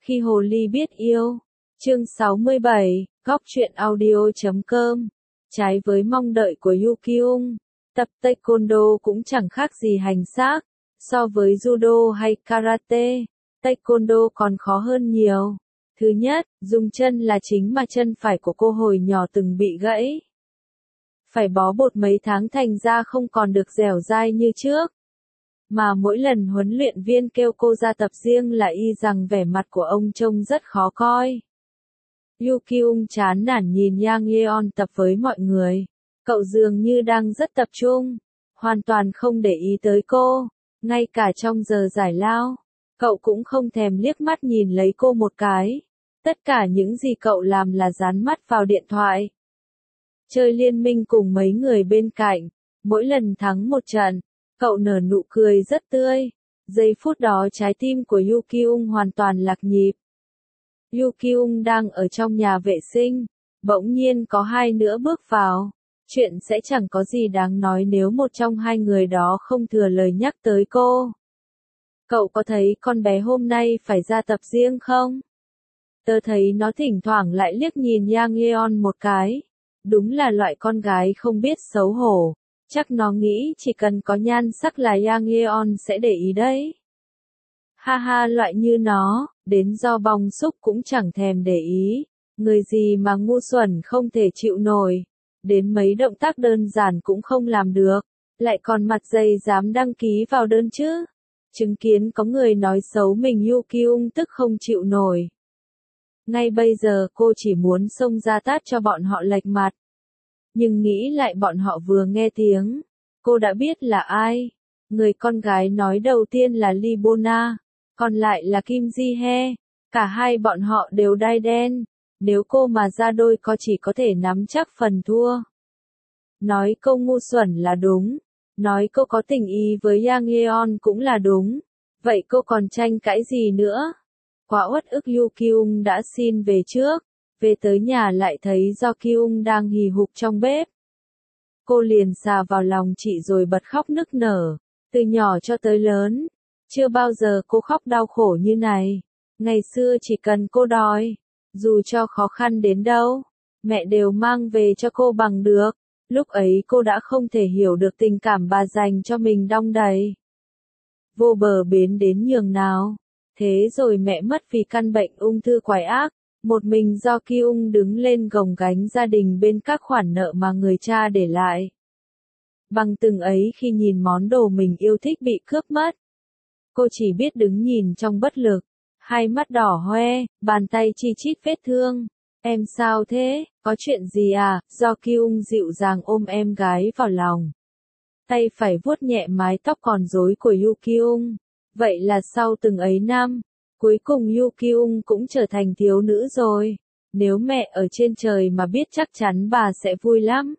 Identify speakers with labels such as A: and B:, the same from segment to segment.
A: Khi hồ ly biết yêu. Chương 67, Góc truyện audio.com. Trái với mong đợi của Yu Kyung, tập taekwondo cũng chẳng khác gì hành xác. So với judo hay karate, taekwondo còn khó hơn nhiều. Thứ nhất, dùng chân là chính mà chân phải của cô hồi nhỏ từng bị gãy. Phải bó bột mấy tháng thành ra không còn được dẻo dai như trước. Mà mỗi lần huấn luyện viên kêu cô ra tập riêng là y rằng vẻ mặt của ông trông rất khó coi. Yu Kyung chán nản nhìn Yang Yeon tập với mọi người. Cậu dường như đang rất tập trung, hoàn toàn không để ý tới cô, ngay cả trong giờ giải lao. Cậu cũng không thèm liếc mắt nhìn lấy cô một cái. Tất cả những gì cậu làm là dán mắt vào điện thoại. Chơi liên minh cùng mấy người bên cạnh, mỗi lần thắng một trận, cậu nở nụ cười rất tươi. Giây phút đó trái tim của Yu Kyung hoàn toàn lạc nhịp. Yu Kyung đang ở trong nhà vệ sinh, bỗng nhiên có hai nữa bước vào. Chuyện sẽ chẳng có gì đáng nói nếu một trong hai người đó không thừa lời nhắc tới cô. Cậu có thấy con bé hôm nay phải ra tập riêng không? Tớ thấy nó thỉnh thoảng lại liếc nhìn Yang Yeon một cái. Đúng là loại con gái không biết xấu hổ. Chắc nó nghĩ chỉ cần có nhan sắc là Yang Yeon sẽ để ý đấy. Ha ha, loại như nó, đến do bong xúc cũng chẳng thèm để ý. Người gì mà ngu xuẩn không thể chịu nổi. Đến mấy động tác đơn giản cũng không làm được. Lại còn mặt dày dám đăng ký vào đơn chứ. Chứng kiến có người nói xấu mình, Yu Kyung tức không chịu nổi. Ngay bây giờ cô chỉ muốn xông ra tát cho bọn họ lệch mặt. Nhưng nghĩ lại bọn họ vừa nghe tiếng, cô đã biết là ai. Người con gái nói đầu tiên là Lee Bona, còn lại là Kim Ji Hye. Cả hai bọn họ đều đai đen. Nếu cô mà ra đôi có chỉ có thể nắm chắc phần thua. Nói cô ngu xuẩn là đúng. Nói cô có tình ý với Yang Yeon cũng là đúng. Vậy cô còn tranh cãi gì nữa? Quá uất ức, Yu Kyung đã xin về trước. Về tới nhà lại thấy Do Kyung đang hì hục trong bếp. Cô liền xà vào lòng chị rồi bật khóc nức nở. Từ nhỏ cho tới lớn, chưa bao giờ cô khóc đau khổ như này. Ngày xưa chỉ cần cô đòi, dù cho khó khăn đến đâu, mẹ đều mang về cho cô bằng được. Lúc ấy cô đã không thể hiểu được tình cảm bà dành cho mình đong đầy. Vô bờ bến đến nhường nào. Thế rồi mẹ mất vì căn bệnh ung thư quái ác. Một mình Do Kyung đứng lên gồng gánh gia đình bên các khoản nợ mà người cha để lại. Bằng từng ấy khi nhìn món đồ mình yêu thích bị cướp mất, cô chỉ biết đứng nhìn trong bất lực, hai mắt đỏ hoe, bàn tay chi chít vết thương. Em sao thế, có chuyện gì à? Do Kyung dịu dàng ôm em gái vào lòng. Tay phải vuốt nhẹ mái tóc còn rối của Yu Kyung. Vậy là sau từng ấy năm, cuối cùng Yu Kyung cũng trở thành thiếu nữ rồi. Nếu mẹ ở trên trời mà biết chắc chắn bà sẽ vui lắm.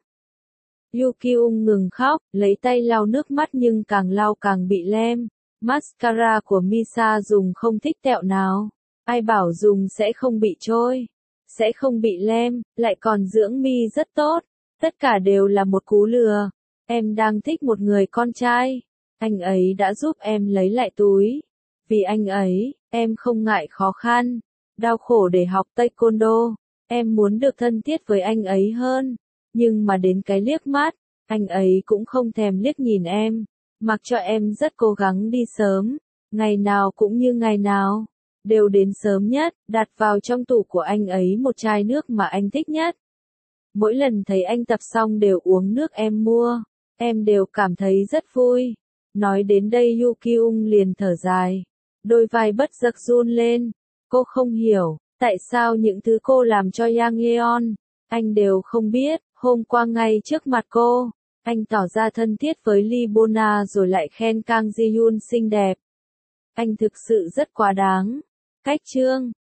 A: Yu Kyung ngừng khóc, lấy tay lau nước mắt nhưng càng lau càng bị lem. Mascara của Misa dùng không thích tẹo nào. Ai bảo dùng sẽ không bị trôi, sẽ không bị lem, lại còn dưỡng mi rất tốt. Tất cả đều là một cú lừa. Em đang thích một người con trai. Anh ấy đã giúp em lấy lại túi. Vì anh ấy, em không ngại khó khăn, đau khổ để học taekwondo. Em muốn được thân thiết với anh ấy hơn. Nhưng mà đến cái liếc mắt, anh ấy cũng không thèm liếc nhìn em. Mặc cho em rất cố gắng đi sớm. Ngày nào cũng như ngày nào. Đều đến sớm nhất, đặt vào trong tủ của anh ấy một chai nước mà anh thích nhất. Mỗi lần thấy anh tập xong đều uống nước em mua. Em đều cảm thấy rất vui. Nói đến đây Yu Kyung liền thở dài. Đôi vai bất giấc run lên. Cô không hiểu, tại sao những thứ cô làm cho Yang Yeon, anh đều không biết. Hôm qua ngay trước mặt cô, anh tỏ ra thân thiết với Lee Bona rồi lại khen Kang Ji Hyun xinh đẹp. Anh thực sự rất quá đáng. Cách chương